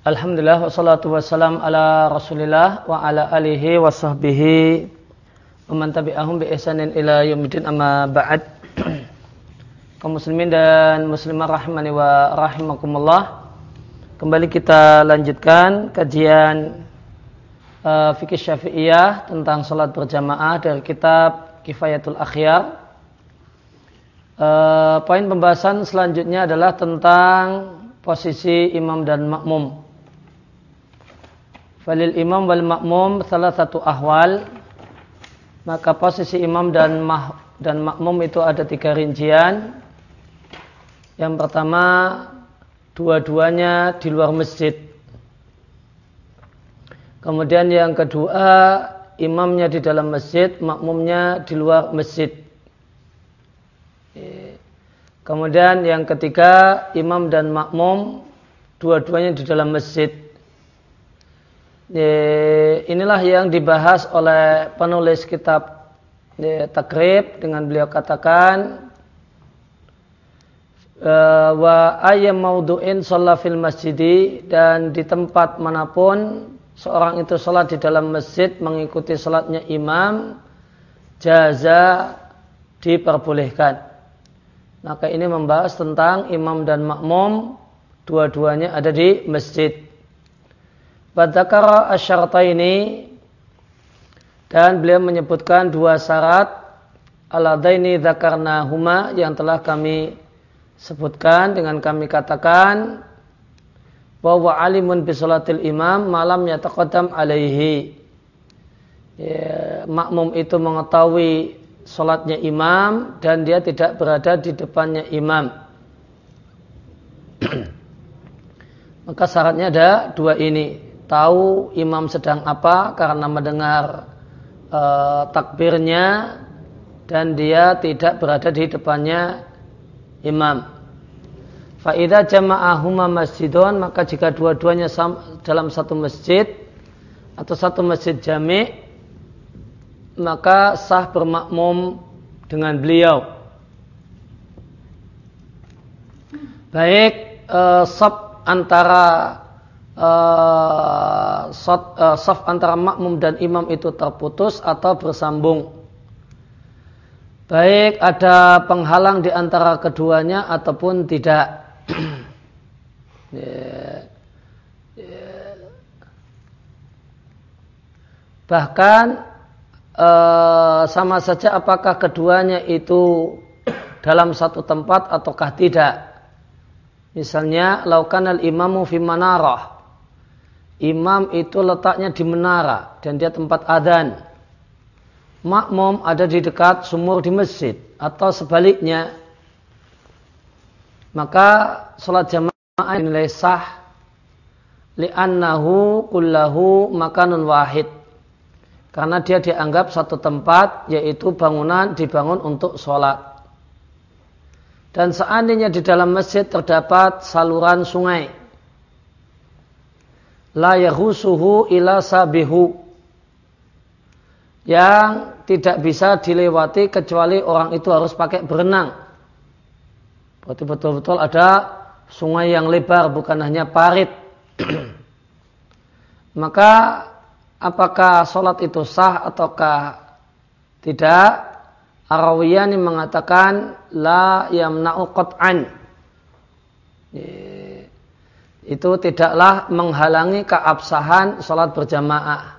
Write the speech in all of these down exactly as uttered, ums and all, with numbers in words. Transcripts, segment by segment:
Alhamdulillah wassalatu wassalam ala Rasulillah wa ala alihi wa sahbihi wa man tabi'ahum bi ihsanin ila yaumil amma ba'd. Kaum muslimin dan muslimah rahimani wa rahimakumullah. Kembali kita lanjutkan kajian uh, fikih Syafi'iyah tentang salat berjamaah dari kitab Kifayatul Akhyar. Uh, poin pembahasan selanjutnya adalah tentang posisi imam dan makmum. Falil imam wal makmum salah satu ahwal, maka posisi imam dan mah, dan makmum itu ada tiga rincian. Yang pertama, dua-duanya di luar masjid. Kemudian yang kedua, imamnya di dalam masjid, makmumnya di luar masjid. Kemudian yang ketiga, imam dan makmum dua-duanya di dalam masjid. Inilah yang dibahas oleh penulis kitab Takrib dengan beliau katakan wa ayyam maudu'in shalla fil masjidi, dan di tempat manapun seorang itu salat di dalam masjid mengikuti salatnya imam, jaza, diperbolehkan. Maka ini membahas tentang imam dan makmum dua-duanya ada di masjid. Badzakara asyartaini, dan beliau menyebutkan dua syarat aladaini dzakarnahuma yang telah kami sebutkan dengan kami katakan bahwa alimun bi sholatil imam malam yataqaddam alaihi, ya, makmum itu mengetahui salatnya imam dan dia tidak berada di depannya imam. Maka syaratnya ada dua ini. Tahu imam sedang apa karena mendengar e, takbirnya dan dia tidak berada di depannya imam. Fa idza jama'ahuma masjidun, maka jika dua-duanya dalam satu masjid atau satu masjid jami', maka sah bermakmum dengan beliau. Baik e, saf antara Uh, saf, uh, saf antara makmum dan imam itu terputus atau bersambung. Baik ada penghalang di antara keduanya ataupun tidak. yeah. Yeah. Bahkan uh, sama saja apakah keduanya itu dalam satu tempat ataukah tidak. Misalnya laukanal imamu fi manarah, imam itu letaknya di menara dan dia tempat adzan. Makmum ada di dekat sumur di masjid atau sebaliknya. Maka salat jamaah dinilai sah li'annahu kullahu makanun wahid. Karena dia dianggap satu tempat, yaitu bangunan dibangun untuk salat. Dan seandainya di dalam masjid terdapat saluran sungai, la yahusuhu ila sabihu, yang tidak bisa dilewati kecuali orang itu harus pakai berenang. Berarti betul-betul ada sungai yang lebar, bukan hanya parit. Maka apakah sholat itu sah ataukah tidak? Ar-Rawiyani mengatakan la yamna'u qat'an, itu tidaklah menghalangi keabsahan salat berjamaah.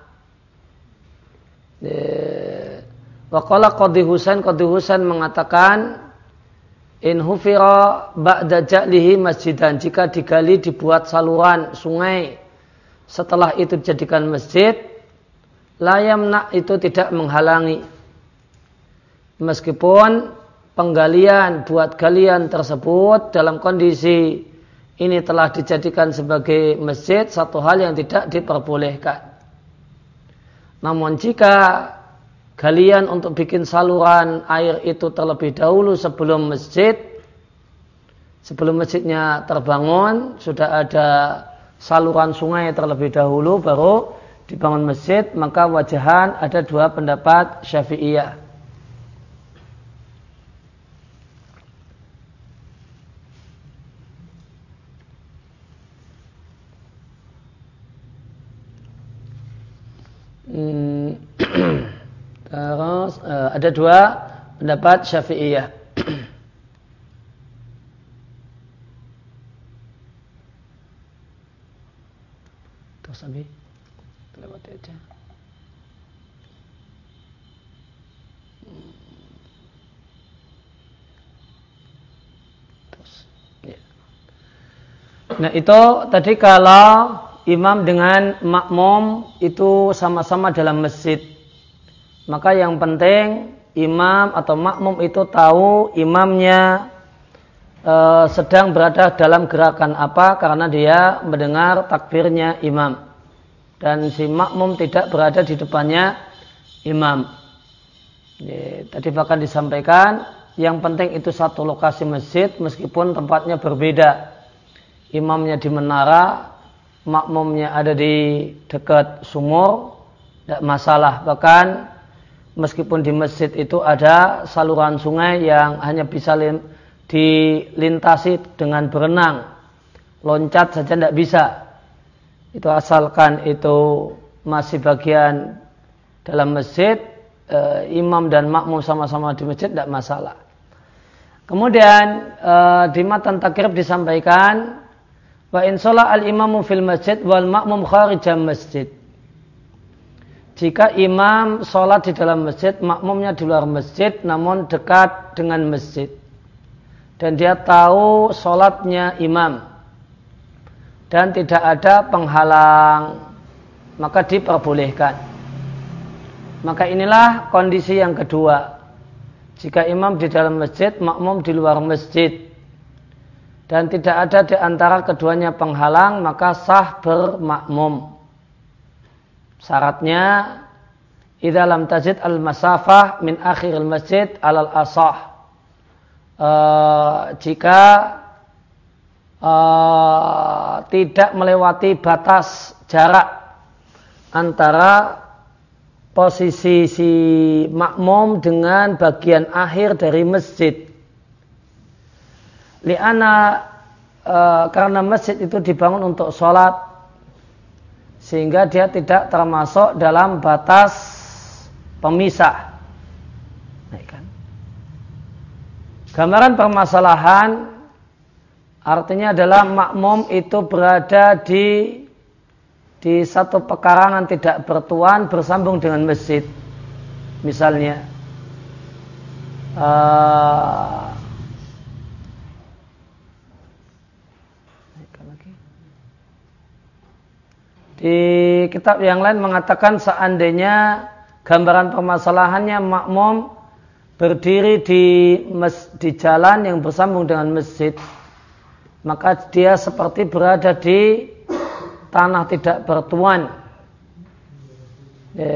Wa qala Qadhi Husain, Qadhi Husain mengatakan in hufira ba'da ja'lihi masjidan, jika digali dibuat saluran sungai setelah itu dijadikan masjid, la yamna, itu tidak menghalangi. Meskipun penggalian buat galian tersebut dalam kondisi ini telah dijadikan sebagai masjid, satu hal yang tidak diperbolehkan. Namun jika galian untuk bikin saluran air itu terlebih dahulu sebelum masjid, sebelum masjidnya terbangun, sudah ada saluran sungai terlebih dahulu baru dibangun masjid, maka wajahan ada dua pendapat Syafi'iyah. Hmm, terus uh, ada dua pendapat Syafi'iyah. Terus Abi, lewat aja. Terus, ya. Nah itu tadi kalau imam dengan makmum itu sama-sama dalam masjid, maka yang penting imam atau makmum itu tahu imamnya e, sedang berada dalam gerakan apa, karena dia mendengar takbirnya imam dan si makmum tidak berada di depannya imam. E, tadi bahkan disampaikan yang penting itu satu lokasi masjid meskipun tempatnya berbeda, imamnya di menara, makmumnya ada di dekat sumur, tidak masalah. Bahkan meskipun di masjid itu ada saluran sungai yang hanya bisa dilintasi dengan berenang, loncat saja tidak bisa. Itu asalkan itu masih bagian dalam masjid, eh, imam dan makmum sama-sama di masjid tidak masalah. Kemudian eh, di matan takrib disampaikan wa in sholat al-imamu fil masjid wal makmum kharijal masjid. Jika imam sholat di dalam masjid, makmumnya di luar masjid namun dekat dengan masjid, dan dia tahu sholatnya imam dan tidak ada penghalang, maka diperbolehkan. Maka inilah kondisi yang kedua. Jika imam di dalam masjid, makmum di luar masjid, dan tidak ada di antara keduanya penghalang, maka sah bermakmum. Syaratnya idza lam tajid al-masafah min akhiril masjid alal asah. E, jika e, tidak melewati batas jarak antara posisi si makmum dengan bagian akhir dari masjid. Li'ana e, karena masjid itu dibangun untuk sholat, sehingga dia tidak termasuk dalam batas pemisah. Nah, kan? Gambaran permasalahan artinya adalah makmum itu berada di di satu pekarangan tidak bertuan bersambung dengan masjid. Misalnya uh, di kitab yang lain mengatakan seandainya gambaran permasalahannya makmum berdiri di mes, di jalan yang bersambung dengan masjid, maka dia seperti berada di tanah tidak bertuan. E,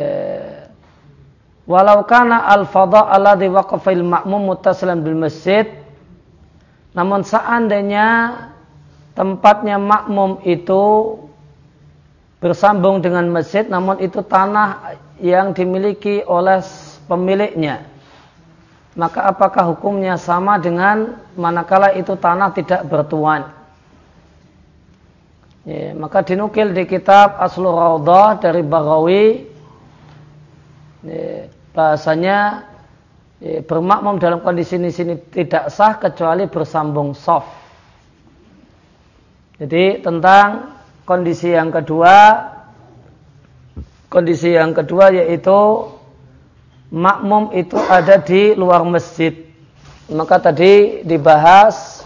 walau kana al-fadha alladhi waqafil makmum muttasilan bil masjid, namun seandainya tempatnya makmum itu bersambung dengan masjid, namun itu tanah yang dimiliki oleh pemiliknya, maka apakah hukumnya sama dengan manakala itu tanah tidak bertuan? Ya, maka dinukil di kitab Aslur Raudhah dari Baghawi, ya, bahasanya ya, bermakmum dalam kondisi ini sini tidak sah kecuali bersambung shaf. Jadi tentang kondisi yang kedua, kondisi yang kedua yaitu makmum itu ada di luar masjid. Maka tadi dibahas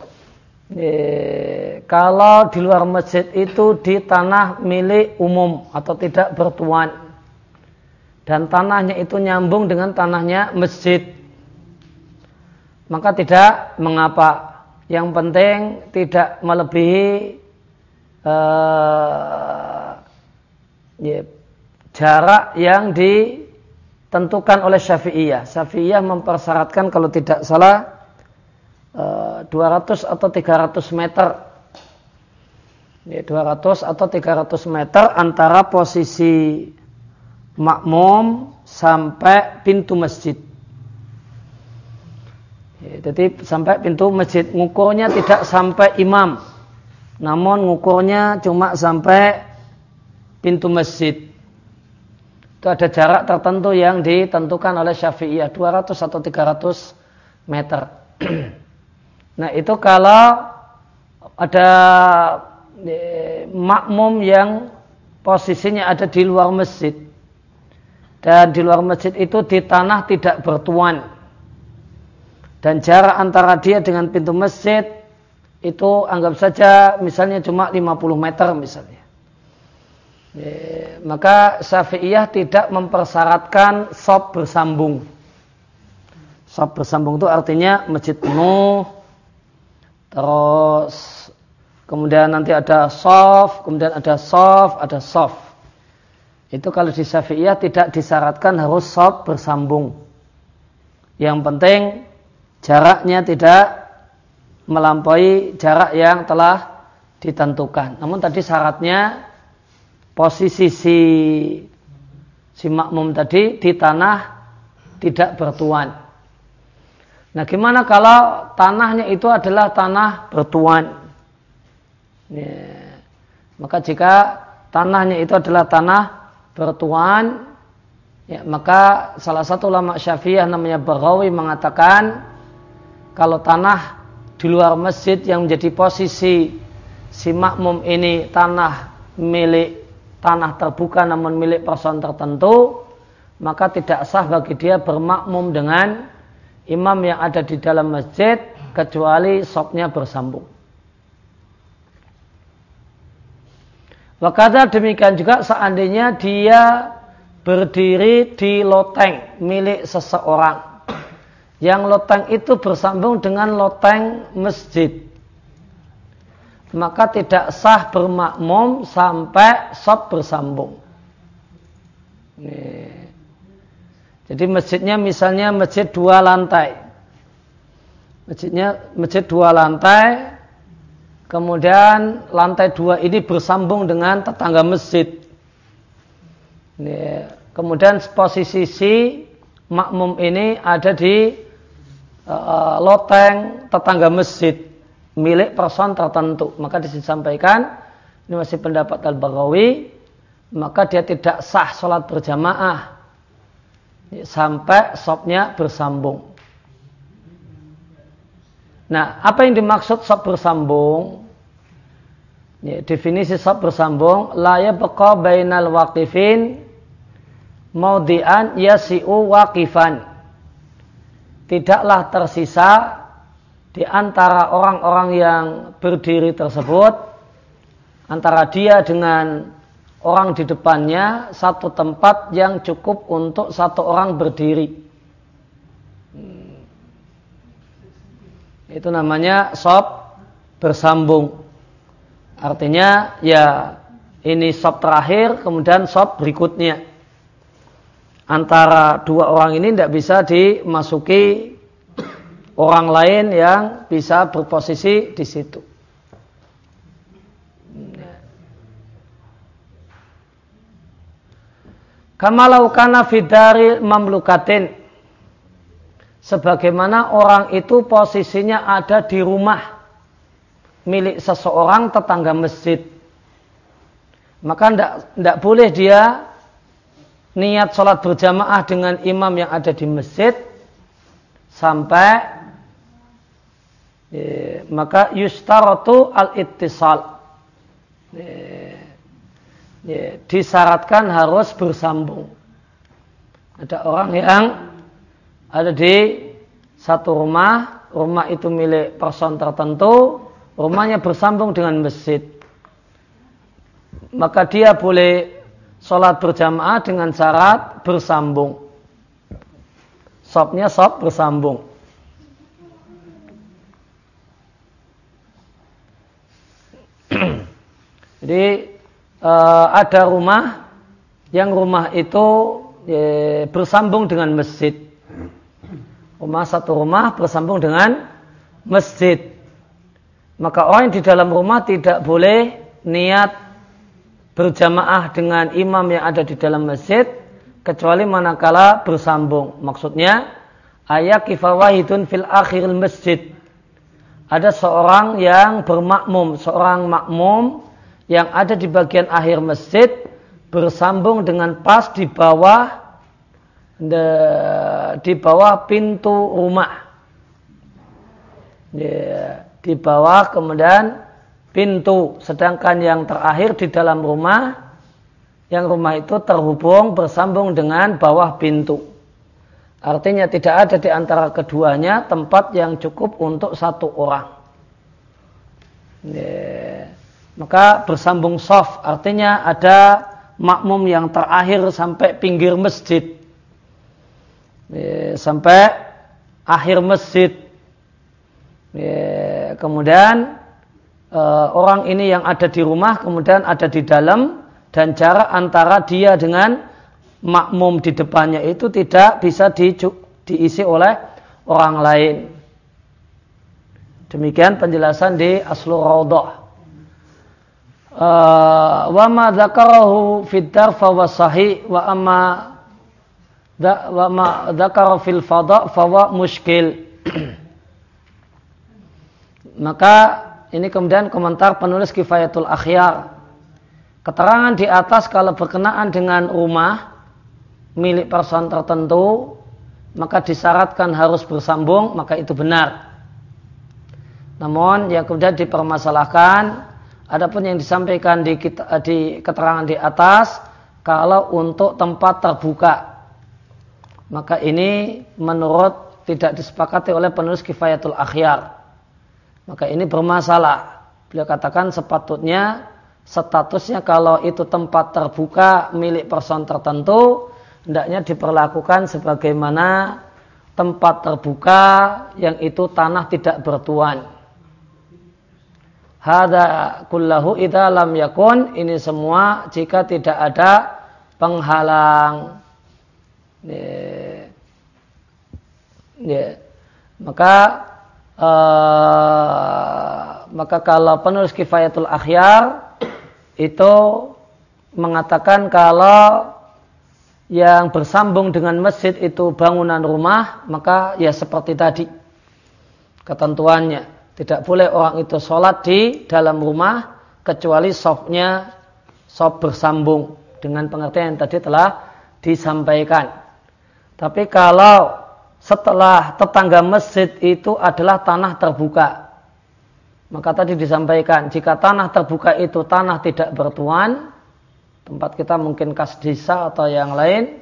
eh, kalau di luar masjid itu di tanah milik umum atau tidak bertuan, dan tanahnya itu nyambung dengan tanahnya masjid, maka tidak mengapa. Yang penting tidak melebihi Uh, ya, jarak yang ditentukan oleh Syafi'iyah. Syafi'iyah mempersyaratkan kalau tidak salah uh, dua ratus atau tiga ratus meter. Ya, dua ratus atau tiga ratus meter antara posisi makmum sampai pintu masjid. Ya, jadi sampai pintu masjid, ngukurnya tidak sampai imam, namun ngukurnya cuma sampai pintu masjid. Itu ada jarak tertentu yang ditentukan oleh Syafi'iyah, dua ratus atau tiga ratus meter. Nah itu kalau ada eh, makmum yang posisinya ada di luar masjid. Dan di luar masjid itu di tanah tidak bertuan. Dan jarak antara dia dengan pintu masjid itu anggap saja misalnya cuma lima puluh meter misalnya. Ya, maka Syafi'iyah tidak mempersyaratkan shaf bersambung. Shaf bersambung itu artinya masjid penuh, terus kemudian nanti ada shaf, kemudian ada shaf, ada shaf. Itu kalau di Syafi'iyah tidak disyaratkan harus shaf bersambung. Yang penting jaraknya tidak melampaui jarak yang telah ditentukan. Namun tadi syaratnya posisi si, si makmum tadi di tanah tidak bertuan. Nah gimana kalau tanahnya itu adalah tanah bertuan? Ya. Maka jika tanahnya itu adalah tanah bertuan, ya, maka salah satu ulama Syafi'iyah namanya Baghawi mengatakan kalau tanah di luar masjid yang menjadi posisi si makmum ini tanah milik tanah terbuka namun milik person tertentu, maka tidak sah bagi dia bermakmum dengan imam yang ada di dalam masjid kecuali shafnya bersambung. Wakadha demikian juga seandainya dia berdiri di loteng milik seseorang, yang loteng itu bersambung dengan loteng masjid, maka tidak sah bermakmum sampai shaf bersambung. Nih. Jadi masjidnya misalnya masjid dua lantai. Masjidnya masjid dua lantai, kemudian lantai dua ini bersambung dengan tetangga masjid. Nih. Kemudian posisi si makmum ini ada di uh, loteng tetangga masjid milik person tertentu, maka disampaikan ini masih pendapat Al-Baghawi, maka dia tidak sah sholat berjamaah sampai shafnya bersambung. Nah, apa yang dimaksud shaf bersambung? Ya, definisi shaf bersambung, la yabqa bainal waqifin maudi'an yasi'u waqifan. Tidaklah tersisa di antara orang-orang yang berdiri tersebut, antara dia dengan orang di depannya, satu tempat yang cukup untuk satu orang berdiri. Hmm. Itu namanya shaf bersambung. Artinya ya ini shaf terakhir, kemudian shaf berikutnya. Antara dua orang ini tidak bisa dimasuki orang lain yang bisa berposisi di situ. Kamalau kana fidari mamlukatin, sebagaimana orang itu posisinya ada di rumah milik seseorang tetangga masjid, maka tidak boleh dia niat sholat berjamaah dengan imam yang ada di masjid sampai eh, maka yustaratu al-ittisal, eh, eh, disyaratkan harus bersambung. Ada orang yang ada di satu rumah, rumah itu milik person tertentu, rumahnya bersambung dengan masjid, maka dia boleh sholat berjamaah dengan syarat bersambung. Shafnya shaf bersambung. Jadi uh, ada rumah yang rumah itu eh, bersambung dengan masjid. Rumah satu rumah bersambung dengan masjid. Maka orang yang di dalam rumah tidak boleh niat berjamaah dengan imam yang ada di dalam masjid kecuali manakala bersambung. Maksudnya ayat kifawahidun fil akhiril masjid. Ada seorang yang bermakmum, seorang makmum yang ada di bagian akhir masjid, bersambung dengan pas di bawah de, di bawah pintu rumah. Ya, di bawah kemudian pintu, sedangkan yang terakhir di dalam rumah, yang rumah itu terhubung bersambung dengan bawah pintu. Artinya tidak ada di antara keduanya tempat yang cukup untuk satu orang. Ya. Maka bersambung shaf, artinya ada makmum yang terakhir sampai pinggir masjid. Ya, sampai akhir masjid. Ya, kemudian uh, orang ini yang ada di rumah, kemudian ada di dalam, dan jarak antara dia dengan makmum di depannya itu tidak bisa di, diisi oleh orang lain. Demikian penjelasan di Aslur Raudhah. Uh, wa ma dzakarahu fid dar fa wa sahih wa amma da, wa ma dzakara fil fada fa wa muskil. Maka ini kemudian komentar penulis Kifayatul Akhyar. Keterangan di atas kalau berkenaan dengan rumah milik person tertentu, maka disyaratkan harus bersambung, maka itu benar. Namun yang kemudian dipermasalahkan, adapun yang disampaikan di, di keterangan di atas, kalau untuk tempat terbuka, maka ini menurut tidak disepakati oleh penulis Kifayatul Akhyar. Maka ini bermasalah. Beliau katakan sepatutnya statusnya kalau itu tempat terbuka milik person tertentu, hendaknya diperlakukan sebagaimana tempat terbuka yang itu tanah tidak bertuan. Hada kullahu idza lam yakun, ini semua jika tidak ada penghalang. Ya. Ya. Maka uh, maka kalau penulis Kifayatul Akhyar itu mengatakan kalau yang bersambung dengan masjid itu bangunan rumah, maka ya seperti tadi ketentuannya, tidak boleh orang itu sholat di dalam rumah kecuali shafnya shaf bersambung dengan pengertian yang tadi telah disampaikan. Tapi kalau setelah tetangga masjid itu adalah tanah terbuka, maka tadi disampaikan jika tanah terbuka itu tanah tidak bertuan, tempat kita mungkin kas desa atau yang lain,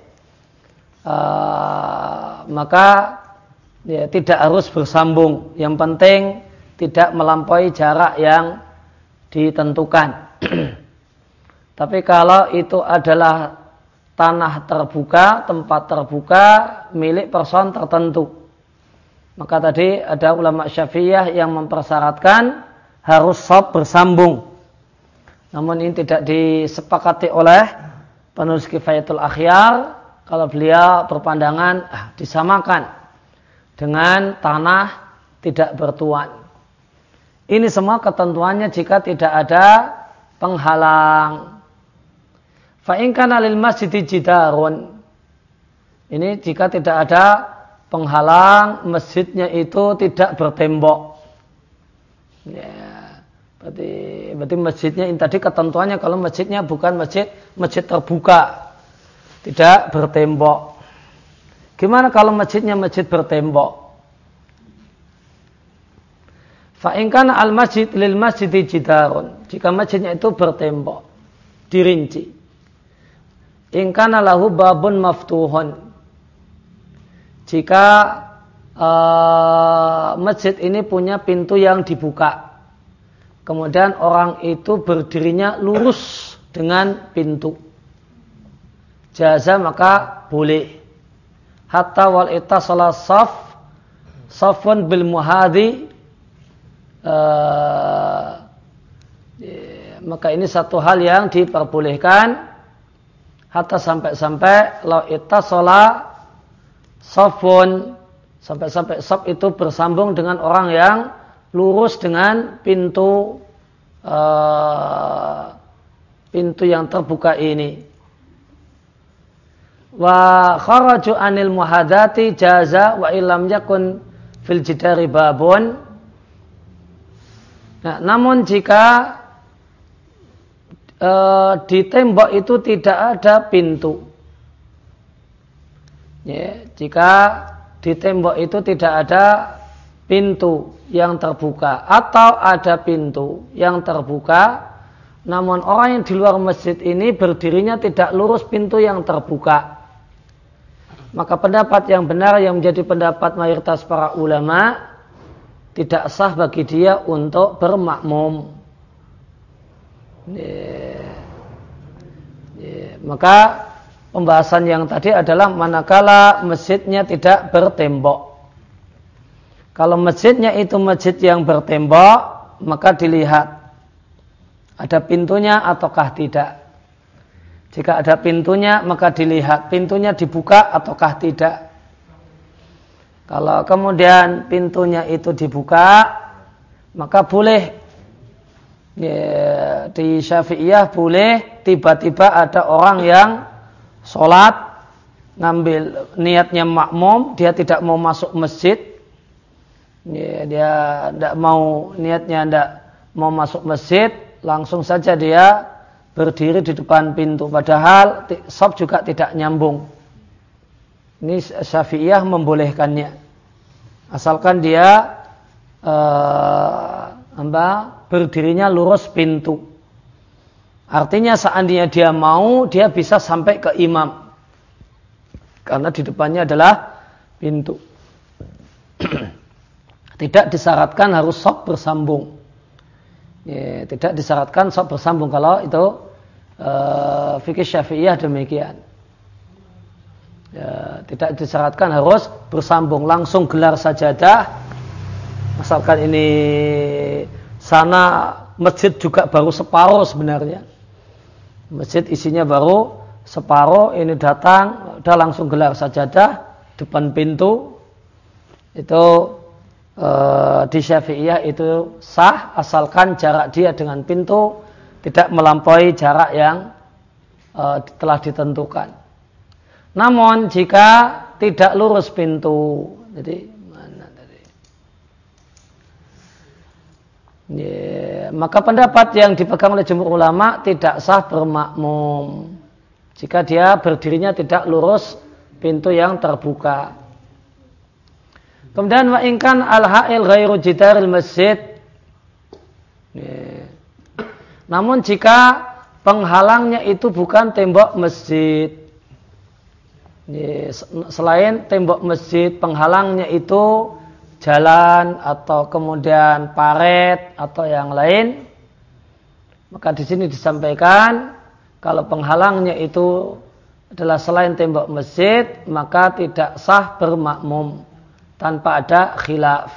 uh, maka ya, tidak harus bersambung. Yang penting tidak melampaui jarak yang ditentukan. Tapi kalau itu adalah tanah terbuka, tempat terbuka milik person tertentu, maka tadi ada ulama Syafi'iyah yang mempersyaratkan harus shaf bersambung. Namun ini tidak disepakati oleh penulis Kifayatul Akhyar. Kalau beliau berpandangan ah, disamakan dengan tanah tidak bertuan. Ini semua ketentuannya jika tidak ada penghalang. Fa in kana lil masjidi jidarun. Ini jika tidak ada penghalang, masjidnya itu tidak bertembok. Ya. Berarti, berarti masjidnya ini tadi ketentuannya kalau masjidnya bukan masjid masjid terbuka, tidak bertembok. Gimana kalau masjidnya masjid bertembok? Fa in kana al masjid lil masjidi jidarun. Jika masjidnya itu bertembok, dirinci. In kana lahu babun maftuhun. Jika uh, masjid ini punya pintu yang dibuka, kemudian orang itu berdirinya lurus dengan pintu, jaza maka boleh. Hatta wal itasala saf safun bil muhadi, uh, maka ini satu hal yang diperbolehkan. Hatta sampai-sampai lau itasala safun, sampai-sampai saf itu bersambung dengan orang yang lurus dengan pintu uh, pintu yang terbuka ini. Wa kharaju anil muhadati jaza wa illam yakun fil jidari babun. Nah, namun jika e, di tembok itu tidak ada pintu. Ya, jika di tembok itu tidak ada pintu yang terbuka atau ada pintu yang terbuka, namun orang yang di luar masjid ini berdirinya tidak lurus pintu yang terbuka, maka pendapat yang benar yang menjadi pendapat mayoritas para ulama, tidak sah bagi dia untuk bermakmum. Ya. Ya. Maka pembahasan yang tadi adalah manakala masjidnya tidak bertembok. Kalau masjidnya itu masjid yang bertembok, maka dilihat ada pintunya ataukah tidak. Jika ada pintunya, maka dilihat pintunya dibuka ataukah tidak. Kalau kemudian pintunya itu dibuka, maka boleh, ya, di Syafi'iyah boleh tiba-tiba ada orang yang sholat, ngambil niatnya makmum, dia tidak mau masuk masjid, ya, dia tidak mau, niatnya tidak mau masuk masjid, langsung saja dia berdiri di depan pintu, padahal shaf juga tidak nyambung. Ini Syafi'iyah membolehkannya, asalkan dia eh, apa, berdirinya lurus pintu. Artinya seandainya dia mau, dia bisa sampai ke imam, karena di depannya adalah pintu. Tidak disyaratkan harus shaf bersambung. Ya, tidak disyaratkan shaf bersambung kalau itu uh, fikih Syafi'iyah demikian. Ya, tidak disyaratkan harus bersambung, langsung gelar sajadah. Asalkan ini sana masjid juga baru separuh sebenarnya. Masjid isinya baru separuh, ini datang, udah langsung gelar sajadah depan pintu. Itu e, di Syafi'iyah itu sah, asalkan jarak dia dengan pintu tidak melampaui jarak yang e, telah ditentukan. Namun jika tidak lurus pintu, jadi mana tadi? Ya, maka pendapat yang dipegang oleh jumhur ulama tidak sah bermakmum jika dia berdirinya tidak lurus pintu yang terbuka. Kemudian wa in kan al-ha'il ghairu jidaril masjid. Ya. Namun jika penghalangnya itu bukan tembok masjid, ya, selain tembok masjid, penghalangnya itu jalan atau kemudian paret atau yang lain, maka di sini disampaikan kalau penghalangnya itu adalah selain tembok masjid, maka tidak sah bermakmum tanpa ada khilaf.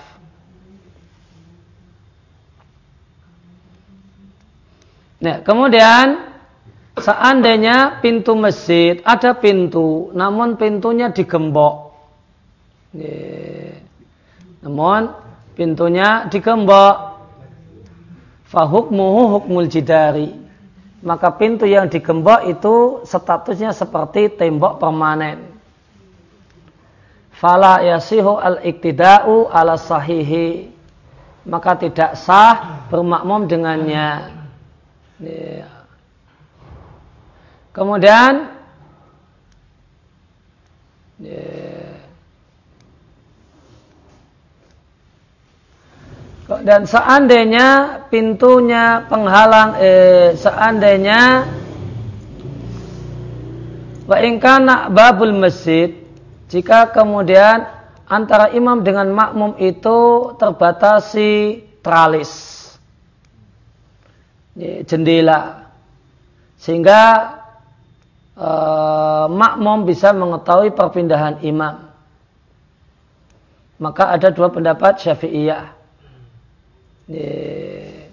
Nah, kemudian seandainya pintu masjid ada pintu, namun pintunya digembok. Ya. Namun pintunya digembok, fahukmuhu hukmul jidari, maka pintu yang digembok itu statusnya seperti tembok permanen. Fala yasihu al-iktida'u ala sahihi, maka tidak sah bermakmum dengannya. Ya. Kemudian ya, dan seandainya pintunya penghalang, eh, seandainya wa in kana babul masjid, jika kemudian antara imam dengan makmum itu terbatasi tralis, ya, jendela, sehingga eh, makmum bisa mengetahui perpindahan imam, maka ada dua pendapat Syafi'iyah. Yeah.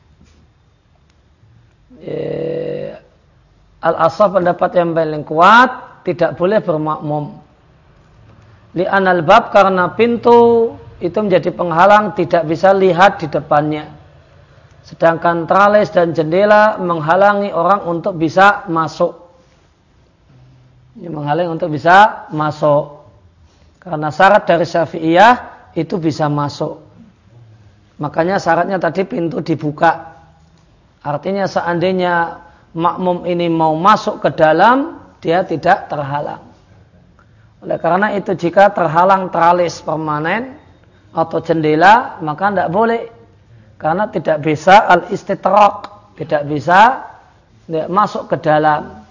Yeah. Al-asah pendapat yang paling kuat, tidak boleh bermakmum. Li'anal bab, karena pintu itu menjadi penghalang, tidak bisa lihat di depannya. Sedangkan tralis dan jendela menghalangi orang untuk bisa masuk. Ini menghalangi untuk bisa masuk. Karena syarat dari Syafi'iyah itu bisa masuk. Makanya syaratnya tadi pintu dibuka. Artinya seandainya makmum ini mau masuk ke dalam, dia tidak terhalang. Oleh karena itu jika terhalang teralis permanen atau jendela, maka tidak boleh. Karena tidak bisa al-istitrak, tidak bisa tidak masuk ke dalam.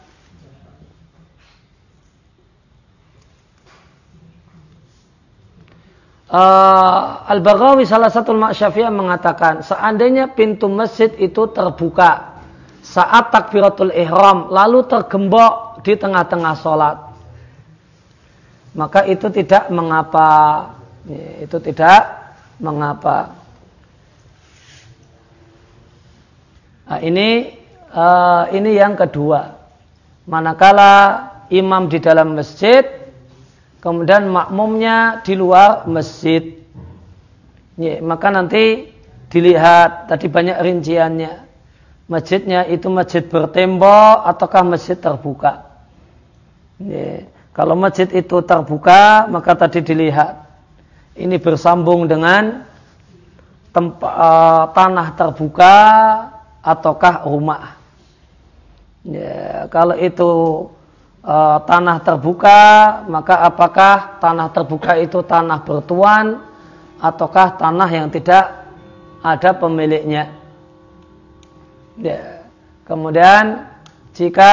Uh, Al-Baghawi salah satu ulama Syafi'iyah mengatakan, seandainya pintu masjid itu terbuka saat takbiratul ihram lalu tergembok di tengah-tengah sholat, maka itu tidak mengapa, itu tidak mengapa. Nah, ini uh, ini yang kedua. Manakala imam di dalam masjid, kemudian makmumnya di luar masjid, ya, maka nanti dilihat tadi banyak rinciannya. Masjidnya itu masjid bertembok ataukah masjid terbuka. Ya, kalau masjid itu terbuka, maka tadi dilihat ini bersambung dengan tempat, uh, tanah terbuka ataukah rumah. Ya, kalau itu uh, tanah terbuka, maka apakah tanah terbuka itu tanah bertuan ataukah tanah yang tidak ada pemiliknya? Ya. Kemudian jika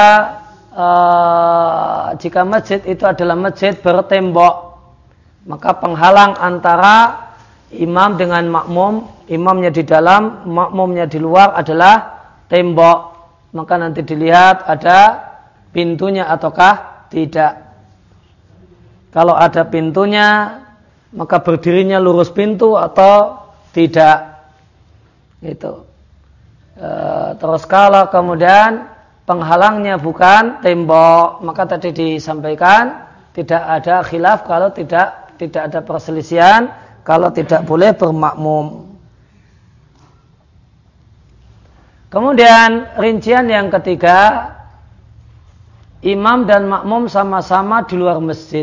uh, jika masjid itu adalah masjid bertembok, maka penghalang antara imam dengan makmum, imamnya di dalam, makmumnya di luar adalah tembok. Maka nanti dilihat ada pintunya ataukah tidak. Kalau ada pintunya, maka berdirinya lurus pintu atau tidak. Itu. E, terus kalau kemudian penghalangnya bukan tembok, maka tadi disampaikan tidak ada khilaf kalau tidak tidak ada perselisihan kalau tidak boleh bermakmum. Kemudian rincian yang ketiga, imam dan makmum sama-sama di luar masjid.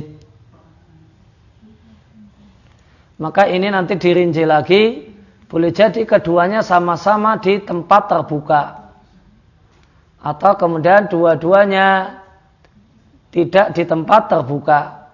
Maka ini nanti dirinci lagi, boleh jadi keduanya sama-sama di tempat terbuka. Atau kemudian dua-duanya tidak di tempat terbuka.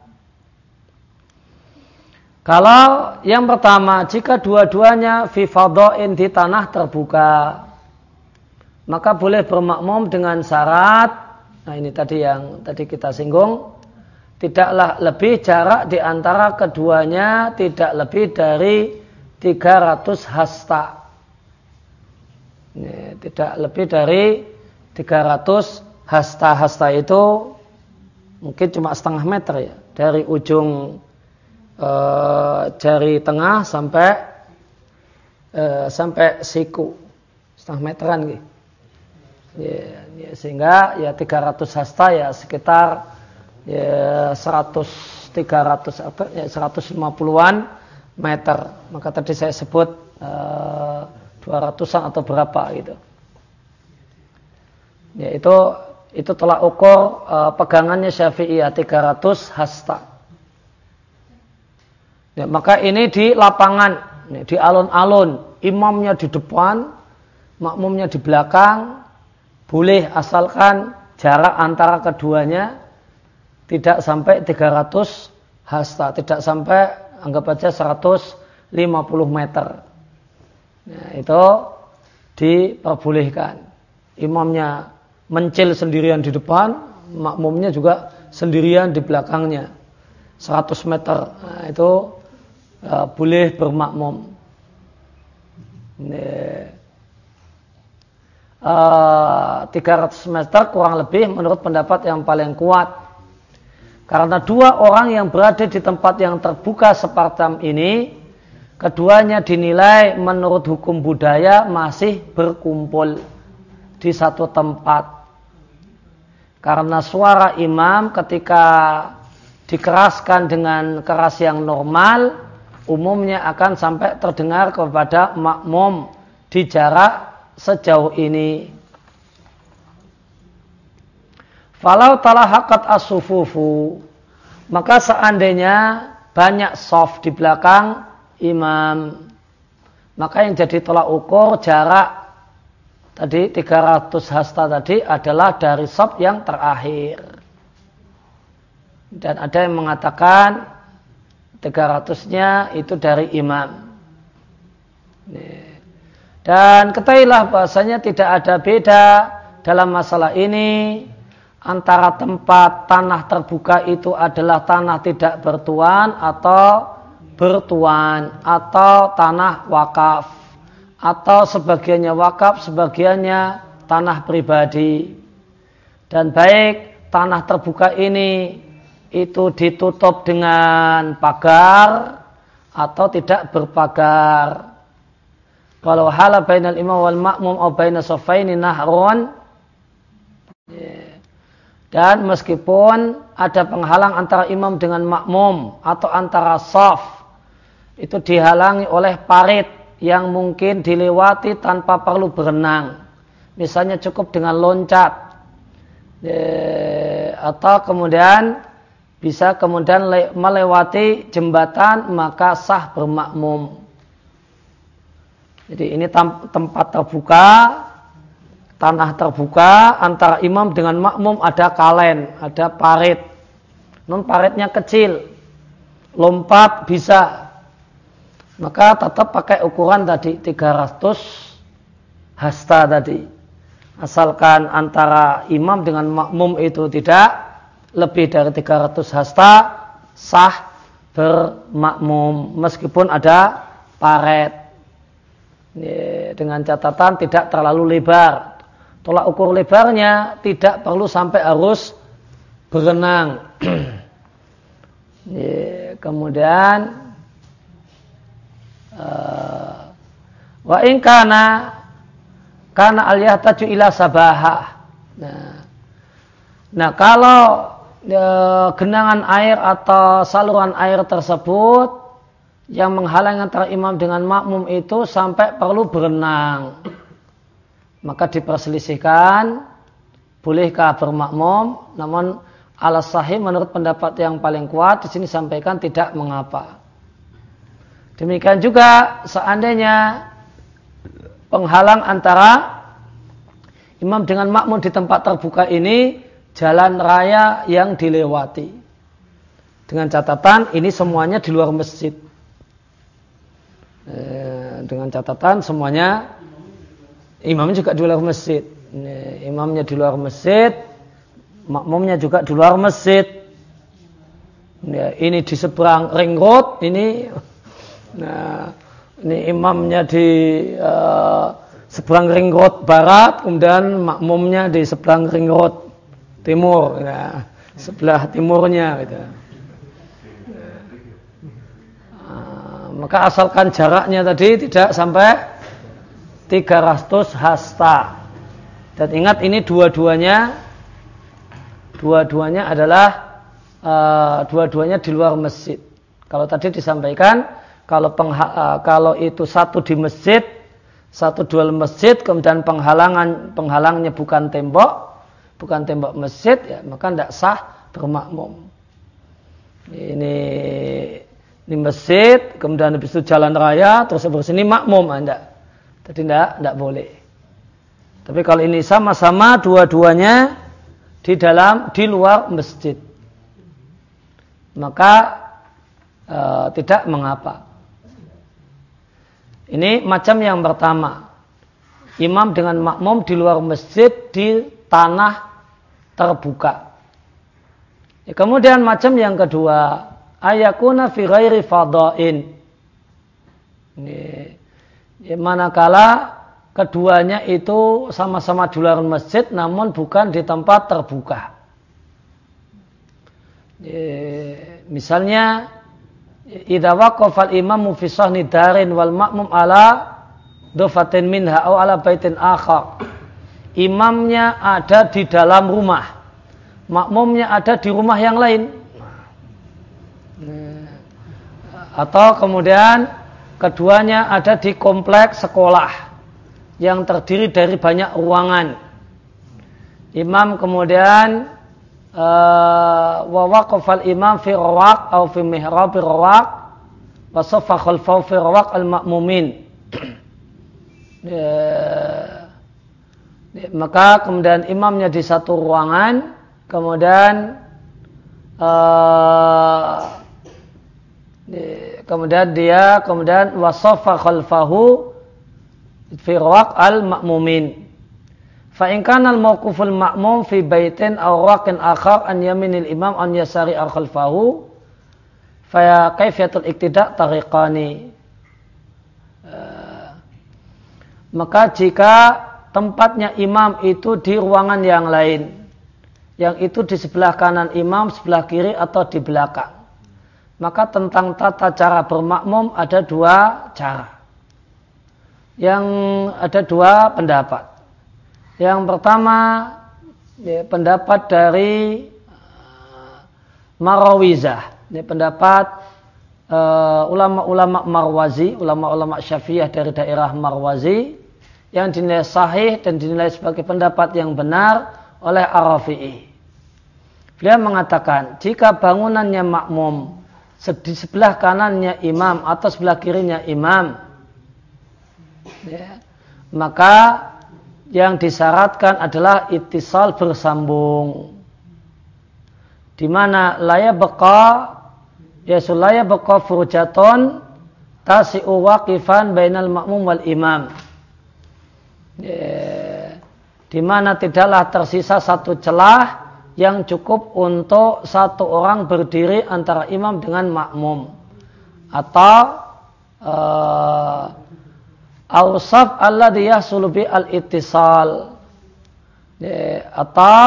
Kalau yang pertama, jika dua-duanya fi fadha'in di tanah terbuka, maka boleh bermakmum dengan syarat, nah ini tadi yang tadi kita singgung, tidaklah lebih jarak di antara keduanya tidak lebih dari tiga ratus hasta. Ini, tidak lebih dari tiga ratus hasta. Hasta itu mungkin cuma setengah meter ya, dari ujung e, jari tengah sampai e, sampai siku, setengah meteran gitu. Ya, ya, sehingga ya tiga ratus hasta ya sekitar ya seratus tiga ratus apa ya seratus lima puluhan meter. Maka tadi saya sebut uh, dua ratusan atau berapa gitu. Ya itu itu tolak ukur uh, pegangannya Syafi'iyah tiga ratus hasta. Ya, maka ini di lapangan, ya, di alun-alun, imamnya di depan, makmumnya di belakang. Boleh asalkan jarak antara keduanya tidak sampai tiga ratus hasta, tidak sampai anggap aja seratus lima puluh meter. Nah, itu diperbolehkan. Imamnya mencil sendirian di depan, makmumnya juga sendirian di belakangnya. seratus meter. Nah, itu uh, boleh bermakmum. Nah, Uh, tiga ratus meter kurang lebih menurut pendapat yang paling kuat, karena dua orang yang berada di tempat yang terbuka seperti ini, keduanya dinilai menurut hukum budaya masih berkumpul di satu tempat, karena suara imam ketika dikeraskan dengan keras yang normal umumnya akan sampai terdengar kepada makmum di jarak sejauh ini. Falau talahaqat as-sufufu, maka seandainya banyak shaf di belakang imam, maka yang jadi tolak ukur jarak tadi tiga ratus hasta tadi adalah dari shaf yang terakhir. Dan ada yang mengatakan tiga ratus-nya itu dari imam. Dan ketahuilah bahasanya tidak ada beda dalam masalah ini antara tempat tanah terbuka itu adalah tanah tidak bertuan atau bertuan, atau tanah wakaf, atau sebagiannya wakaf, sebagiannya tanah pribadi. Dan baik tanah terbuka ini itu ditutup dengan pagar atau tidak berpagar. Kalau hala bainal imam wal ma'mum atau baina safaini nahrun, dan meskipun ada penghalang antara imam dengan makmum atau antara shaf, itu dihalangi oleh parit yang mungkin dilewati tanpa perlu berenang. Misalnya cukup dengan loncat, atau kemudian bisa kemudian melewati jembatan, maka sah bermakmum. Jadi ini tempat terbuka, tanah terbuka, antara imam dengan makmum ada kalen, ada parit. Non paritnya kecil, lompat bisa. Maka tetap pakai ukuran tadi tiga ratus hasta tadi. Asalkan antara imam dengan makmum itu tidak lebih dari tiga ratus hasta, sah bermakmum meskipun ada paret. Dengan catatan tidak terlalu lebar. Tolak ukur lebarnya tidak perlu sampai harus berenang. Kemudian uh, wa in kana kana al-yahtaju ila sabahah. Nah, nah kalau uh, genangan air atau saluran air tersebut yang menghalangi antara imam dengan makmum itu sampai perlu berenang, maka diperselisihkan bolehkah bermakmum. Namun alas sahih menurut pendapat yang paling kuat di sini sampaikan tidak mengapa. Demikian juga seandainya penghalang antara imam dengan makmum di tempat terbuka ini jalan raya yang dilewati, dengan catatan ini semuanya di luar masjid. Dengan catatan semuanya imamnya juga di luar masjid. Imamnya di luar masjid, makmumnya juga di luar masjid. Ini di seberang ring road, ini, nah, ini imamnya di uh, seberang ring road barat, kemudian makmumnya di seberang ring road timur, nah, sebelah timurnya, gitu. Maka asalkan jaraknya tadi tidak sampai tiga ratus hasta. Dan ingat ini dua-duanya dua-duanya adalah uh, dua-duanya di luar masjid. Kalau tadi disampaikan kalau pengha- uh, kalau itu satu di masjid, satu dua masjid, kemudian penghalangan penghalangnya bukan tembok, bukan tembok masjid, ya maka tidak sah bermakmum. Ini di masjid, kemudian habis itu jalan raya, terus habis ini makmum, anda. Jadi tidak, tidak boleh. Tapi kalau ini sama-sama dua-duanya di dalam, di luar masjid, maka e, tidak mengapa. Ini macam yang pertama, imam dengan makmum di luar masjid di tanah terbuka. Ya, kemudian macam yang kedua, ayakuna fi ghairi fadain. Ya, manakala keduanya itu sama-sama di luar masjid namun bukan di tempat terbuka. Ya, misalnya idza waqafa al-imamu fi sahni darin wal ma'mum ala dufatin minha aw ala baitin akhar. Imamnya ada di dalam rumah, makmumnya ada di rumah yang lain. Atau kemudian keduanya ada di kompleks sekolah yang terdiri dari banyak ruangan. Imam kemudian wa waqafal imam fi rawaq atau fi mihrab rawaq wa saffa khalfahu fi rawaq al-ma'mumin. Maka kemudian imamnya di satu ruangan, kemudian uh, kemudian dia kemudian wasafa khalfahu fi rawaq al-ma'mumin. Fa in kana al-mawquful ma'mum fi baitin aw rawaqin akhar an yaminil imam an yasari al-khalfahu fa kaifiyatul iktida' tariqani. Uh, maka jika tempatnya imam itu di ruangan yang lain, yang itu di sebelah kanan imam, sebelah kiri atau di belakang, maka tentang tata cara bermakmum ada dua cara. Yang ada dua pendapat. Yang pertama ya, pendapat dari uh, Marawizah, ini pendapat uh, ulama-ulama Marwazi, ulama-ulama Syafi'iyah dari daerah Marwazi, yang dinilai sahih dan dinilai sebagai pendapat yang benar oleh Ar-Rafi'i. Beliau mengatakan, jika bangunannya makmum di sebelah kanannya imam atau sebelah kirinya imam, ya, maka yang disyaratkan adalah ittisal bersambung, di mana laya beka yasulaya beka furjaton tasi'u waqifan bainal makmum wal imam. Ya, di mana tidaklah tersisa satu celah yang cukup untuk satu orang berdiri antara imam dengan makmum, atau uh, awsaf alladhi yahsulu bi al-ittisal, ya, atau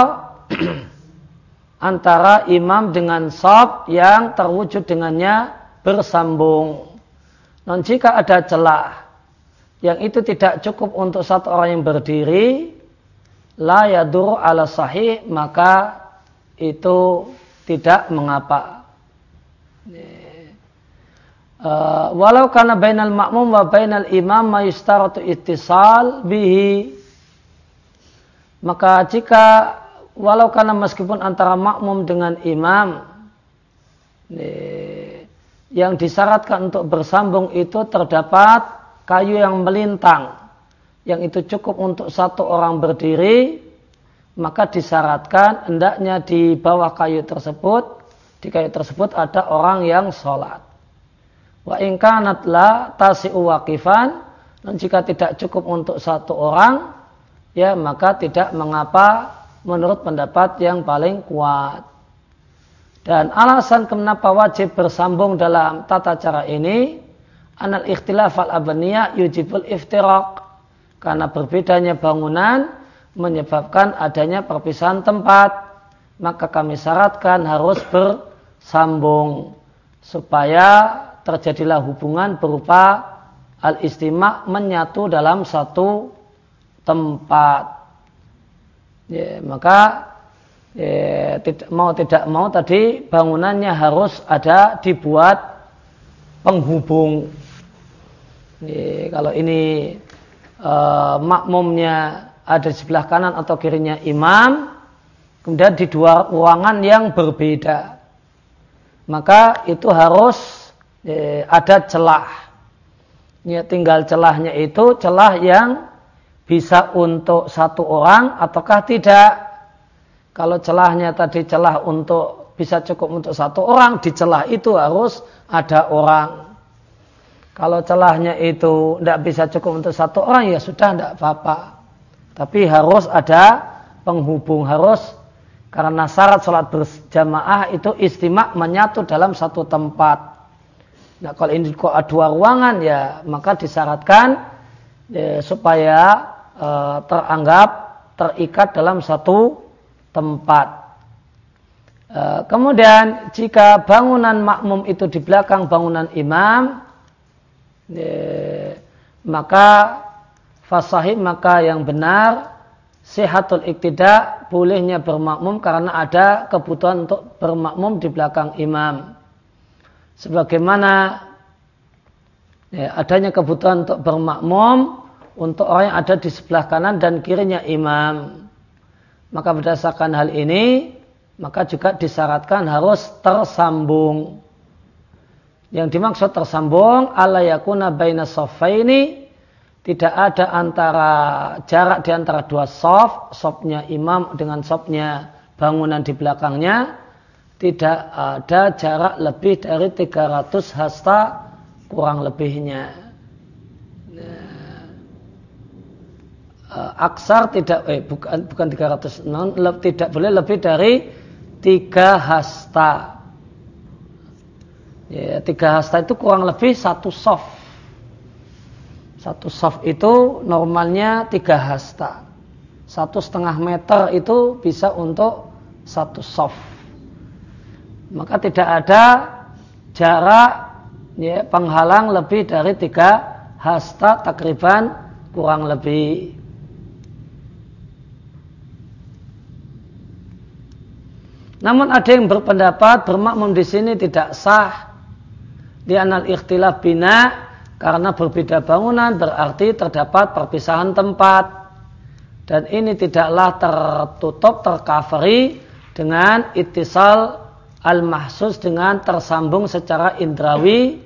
antara imam dengan shaf yang terwujud dengannya bersambung. Non jika ada celah yang itu tidak cukup untuk satu orang yang berdiri, la yadur ala sahih, maka itu tidak mengapa. Uh, walau kana bainal makmum wa bainal imam ma yustaratu ittisal bihi, maka jika walau kana meskipun antara makmum dengan imam yang disyaratkan untuk bersambung itu terdapat kayu yang melintang, yang itu cukup untuk satu orang berdiri, maka disyaratkan hendaknya di bawah kayu tersebut, di kayu tersebut ada orang yang sholat. Wa in kanat la tasi'u waqifan, dan jika tidak cukup untuk satu orang, ya maka tidak mengapa menurut pendapat yang paling kuat. Dan alasan kenapa wajib bersambung dalam tata cara ini, anal ikhtilaf al-abaniyah yujibul iftiraq, karena berbedanya bangunan menyebabkan adanya perpisahan tempat, maka kami syaratkan harus bersambung supaya terjadilah hubungan berupa al-istima', menyatu dalam satu tempat. Ya, maka ya, tidak, mau tidak mau tadi bangunannya harus ada dibuat penghubung. Jadi, kalau ini e, makmumnya ada di sebelah kanan atau kirinya imam, kemudian di dua ruangan yang berbeda, maka itu harus e, ada celah. Ya, tinggal celahnya itu celah yang bisa untuk satu orang ataukah tidak. Kalau celahnya tadi celah untuk bisa cukup untuk satu orang, di celah itu harus ada orang. Kalau celahnya itu tidak bisa cukup untuk satu orang, ya sudah, tidak apa-apa. Tapi harus ada penghubung, harus, karena syarat sholat berjamaah itu istima' menyatu dalam satu tempat. Nah, kalau ini kok ada dua ruangan, ya maka disyaratkan ya, supaya e, teranggap terikat dalam satu tempat. E, kemudian jika bangunan makmum itu di belakang bangunan imam, E, maka fasahih, maka yang benar sihatul iktida, bolehnya bermakmum karena ada kebutuhan untuk bermakmum di belakang imam. Sebagaimana ya, adanya kebutuhan untuk bermakmum untuk orang yang ada di sebelah kanan dan kirinya imam. Maka berdasarkan hal ini, maka juga disyaratkan harus tersambung. Yang dimaksud tersambung, alla yakuna baina shaffaini, tidak ada antara jarak di antara dua shaf, shafnya imam dengan shafnya bangunan di belakangnya, tidak ada jarak lebih dari tiga ratus hasta kurang lebihnya. Aksar tidak eh bukan bukan tiga ratus, non, tidak boleh lebih dari tiga hasta. Ya, tiga hasta itu kurang lebih satu shaf. Satu shaf itu normalnya tiga hasta. Satu setengah meter itu bisa untuk satu shaf. Maka tidak ada jarak ya, penghalang lebih dari tiga hasta takriban kurang lebih. Namun ada yang berpendapat bermakmum di sini tidak sah di anal ikhtilaf bina karena berbeda bangunan berarti terdapat perpisahan tempat dan ini tidaklah tertutup tercovery dengan ittisal al-mahsus dengan tersambung secara indrawi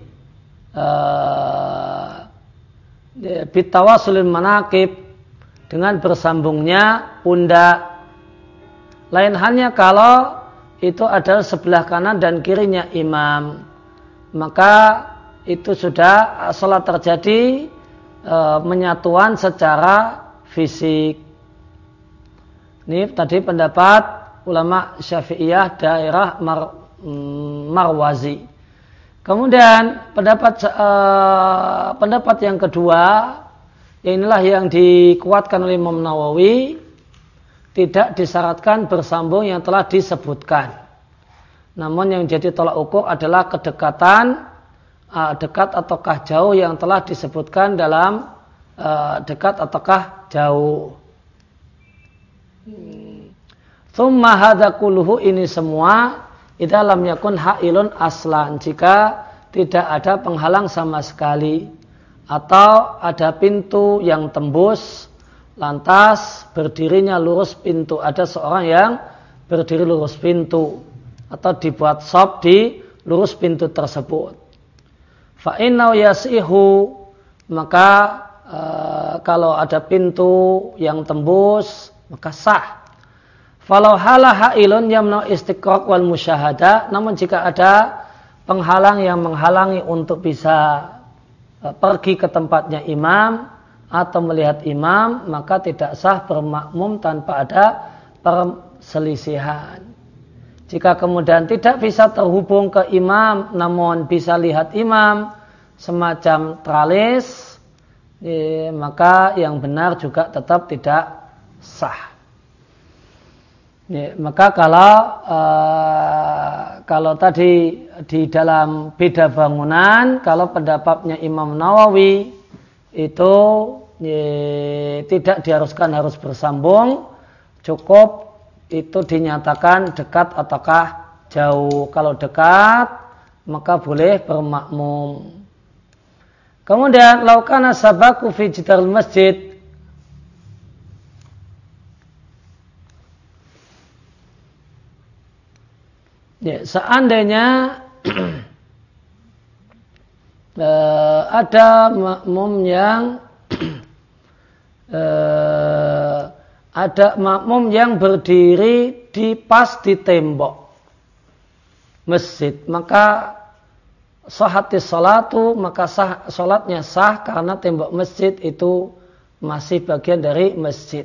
uh, bitawasulil manaqib dengan bersambungnya pundak. Lain halnya kalau itu adalah sebelah kanan dan kirinya imam, maka itu sudah salat terjadi e, menyatuan secara fisik. Ini tadi pendapat ulama Syafi'iyah daerah Mar, Marwazi. Kemudian pendapat e, pendapat yang kedua, inilah yang dikuatkan oleh Imam Nawawi. Tidak disyaratkan bersambung yang telah disebutkan. Namun yang jadi tolak ukur adalah kedekatan, uh, dekat ataukah jauh yang telah disebutkan dalam uh, dekat ataukah jauh. Tsumma hadza kulluhu ini semua idza lam yakun hailun aslan, jika tidak ada penghalang sama sekali atau ada pintu yang tembus. Lantas berdirinya lurus pintu, ada seorang yang berdiri lurus pintu atau dibuat shaf di lurus pintu tersebut. Fa innahu yasihu, maka e, kalau ada pintu yang tembus maka sah. Falau hala hailun yamna istiqraq wal musyahada, namun jika ada penghalang yang menghalangi untuk bisa e, pergi ke tempatnya imam atau melihat imam, maka tidak sah bermakmum tanpa ada perselisihan. Jika kemudian tidak bisa terhubung ke imam namun bisa lihat imam semacam tralis, eh, maka yang benar juga tetap tidak sah. Eh, maka kalau eh, kalau tadi di dalam beda bangunan, kalau pendapatnya Imam Nawawi itu ye, tidak diharuskan harus bersambung, cukup itu dinyatakan dekat ataukah jauh. Kalau dekat maka boleh bermakmum. Kemudian laukana sabaku fi jidar masjid, ya, seandainya Uh, ada makmum yang uh, ada makmum yang berdiri di pas di tembok masjid, maka sahhatis sholatu, maka sah, sholatnya sah karena tembok masjid itu masih bagian dari masjid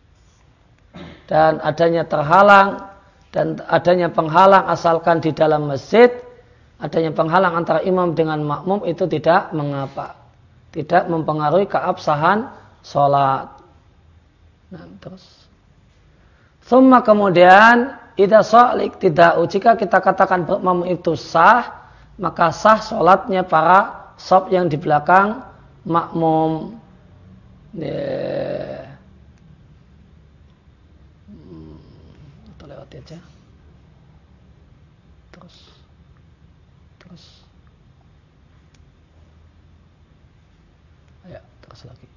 dan adanya terhalang dan adanya penghalang asalkan di dalam masjid. Adanya penghalang antara imam dengan makmum itu tidak mengapa, tidak mempengaruhi keabsahan sholat. Nah, terus, summa kemudian idza shalik tidak, jika kita katakan makmum itu sah, maka sah sholatnya para shaf yang di belakang makmum. Yeah. Hmm, kita lewati aja. Ya, terus lagi.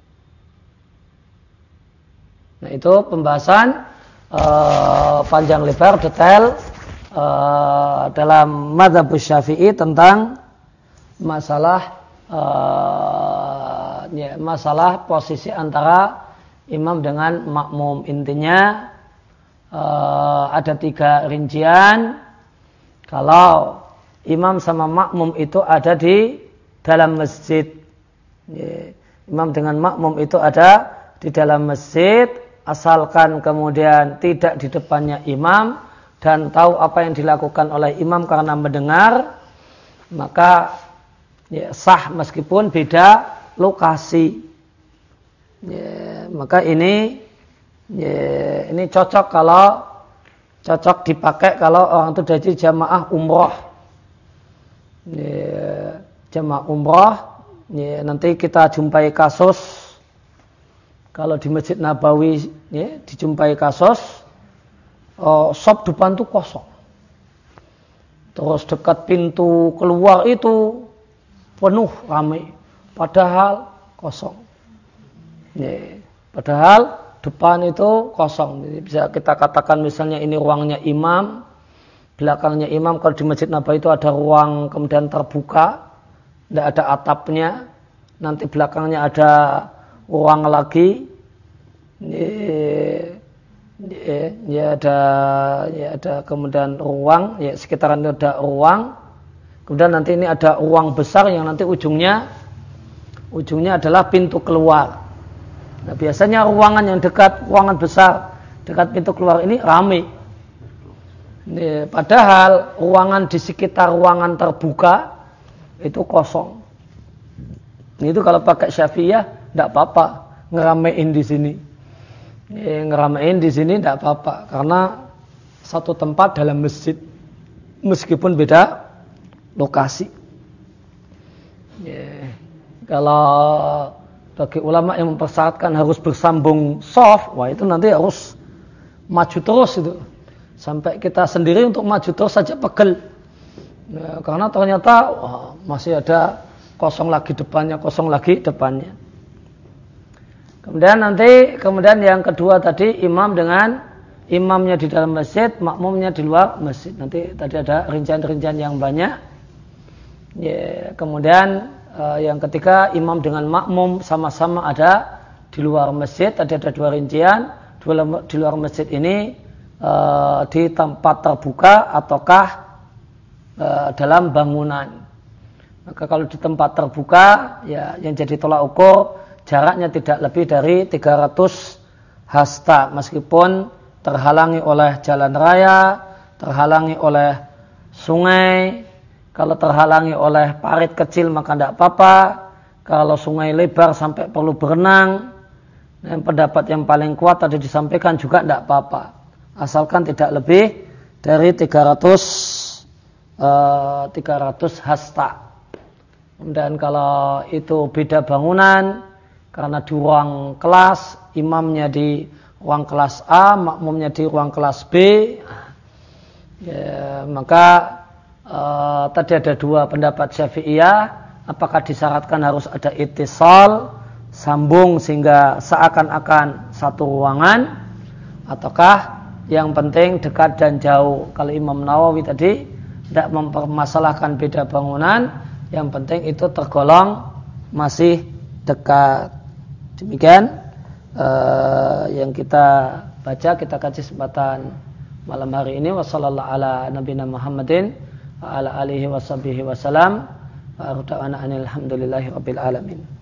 Nah, itu pembahasan uh, panjang lebar detail uh, dalam mazhab Syafi'i tentang masalah uh, ya, masalah posisi antara imam dengan makmum. Intinya uh, ada tiga rincian. Kalau imam sama makmum itu ada di dalam masjid, ya, imam dengan makmum itu ada di dalam masjid, asalkan kemudian tidak di depannya imam dan tahu apa yang dilakukan oleh imam karena mendengar, maka ya, sah meskipun beda lokasi. Ya, maka ini ya, ini cocok kalau cocok dipakai kalau orang itu jadi jamaah umroh. Ya, jamaah umroh, ya, nanti kita jumpai kasus kalau di Masjid Nabawi, ya, dijumpai kasus oh, sop depan itu kosong. Terus dekat pintu keluar itu penuh ramai, padahal kosong. Ya, padahal depan itu kosong. Jadi bisa kita katakan misalnya ini ruangnya imam, belakangnya imam. Kalau di Masjid Nabawi itu ada ruang kemudian terbuka, tidak ada atapnya. Nanti belakangnya ada ruang lagi. Ya, ya, ya ada, ya ada kemudian ruang. Ya sekitaran itu ada ruang. Kemudian nanti ini ada ruang besar yang nanti ujungnya ujungnya adalah pintu keluar. Nah, biasanya ruangan yang dekat ruangan besar dekat pintu keluar ini ramai. Ini, padahal ruangan di sekitar ruangan terbuka itu kosong. Ini itu kalau pakai Syafi'iyah tidak apa-apa ngeramein di sini. Ini, ngeramein di sini tidak apa-apa karena satu tempat dalam masjid meskipun beda lokasi. Ya, kalau bagi ulama yang mempersyaratkan harus bersambung soft, wah itu nanti harus maju terus itu. Sampai kita sendiri untuk maju terus saja pegel. Ya, karena ternyata wah, masih ada kosong lagi depannya, kosong lagi depannya. Kemudian nanti, kemudian yang kedua tadi imam dengan imamnya di dalam masjid, makmumnya di luar masjid. Nanti tadi ada rincian-rincian yang banyak. Ya, kemudian uh, yang ketiga imam dengan makmum sama-sama ada di luar masjid. Tadi ada dua rincian. Di luar masjid ini uh, di tempat terbuka ataukah uh, dalam bangunan. Maka kalau di tempat terbuka, ya yang jadi tolak ukur jaraknya tidak lebih dari tiga ratus hasta meskipun terhalangi oleh jalan raya, terhalangi oleh sungai. Kalau terhalangi oleh parit kecil maka tidak apa-apa. Kalau sungai lebar sampai perlu berenang, dan pendapat yang paling kuat tadi disampaikan juga tidak apa-apa. Asalkan tidak lebih dari tiga ratus, uh, tiga ratus hasta. Dan kalau itu beda bangunan, karena di ruang kelas, imamnya di ruang kelas A, makmumnya di ruang kelas B, ya, maka Uh, tadi ada dua pendapat Syafi'iyah, apakah disyaratkan harus ada ittisal, sambung sehingga seakan-akan satu ruangan, ataukah yang penting dekat dan jauh. Kalau Imam Nawawi tadi tidak mempermasalahkan beda bangunan, yang penting itu tergolong masih dekat. Demikian uh, yang kita baca, kita kaji kesempatan malam hari ini. Wassallallahu ala nabiyina Muhammadin ala alihi washabihi wasalam wa alhamdulillahi rabbil alamin.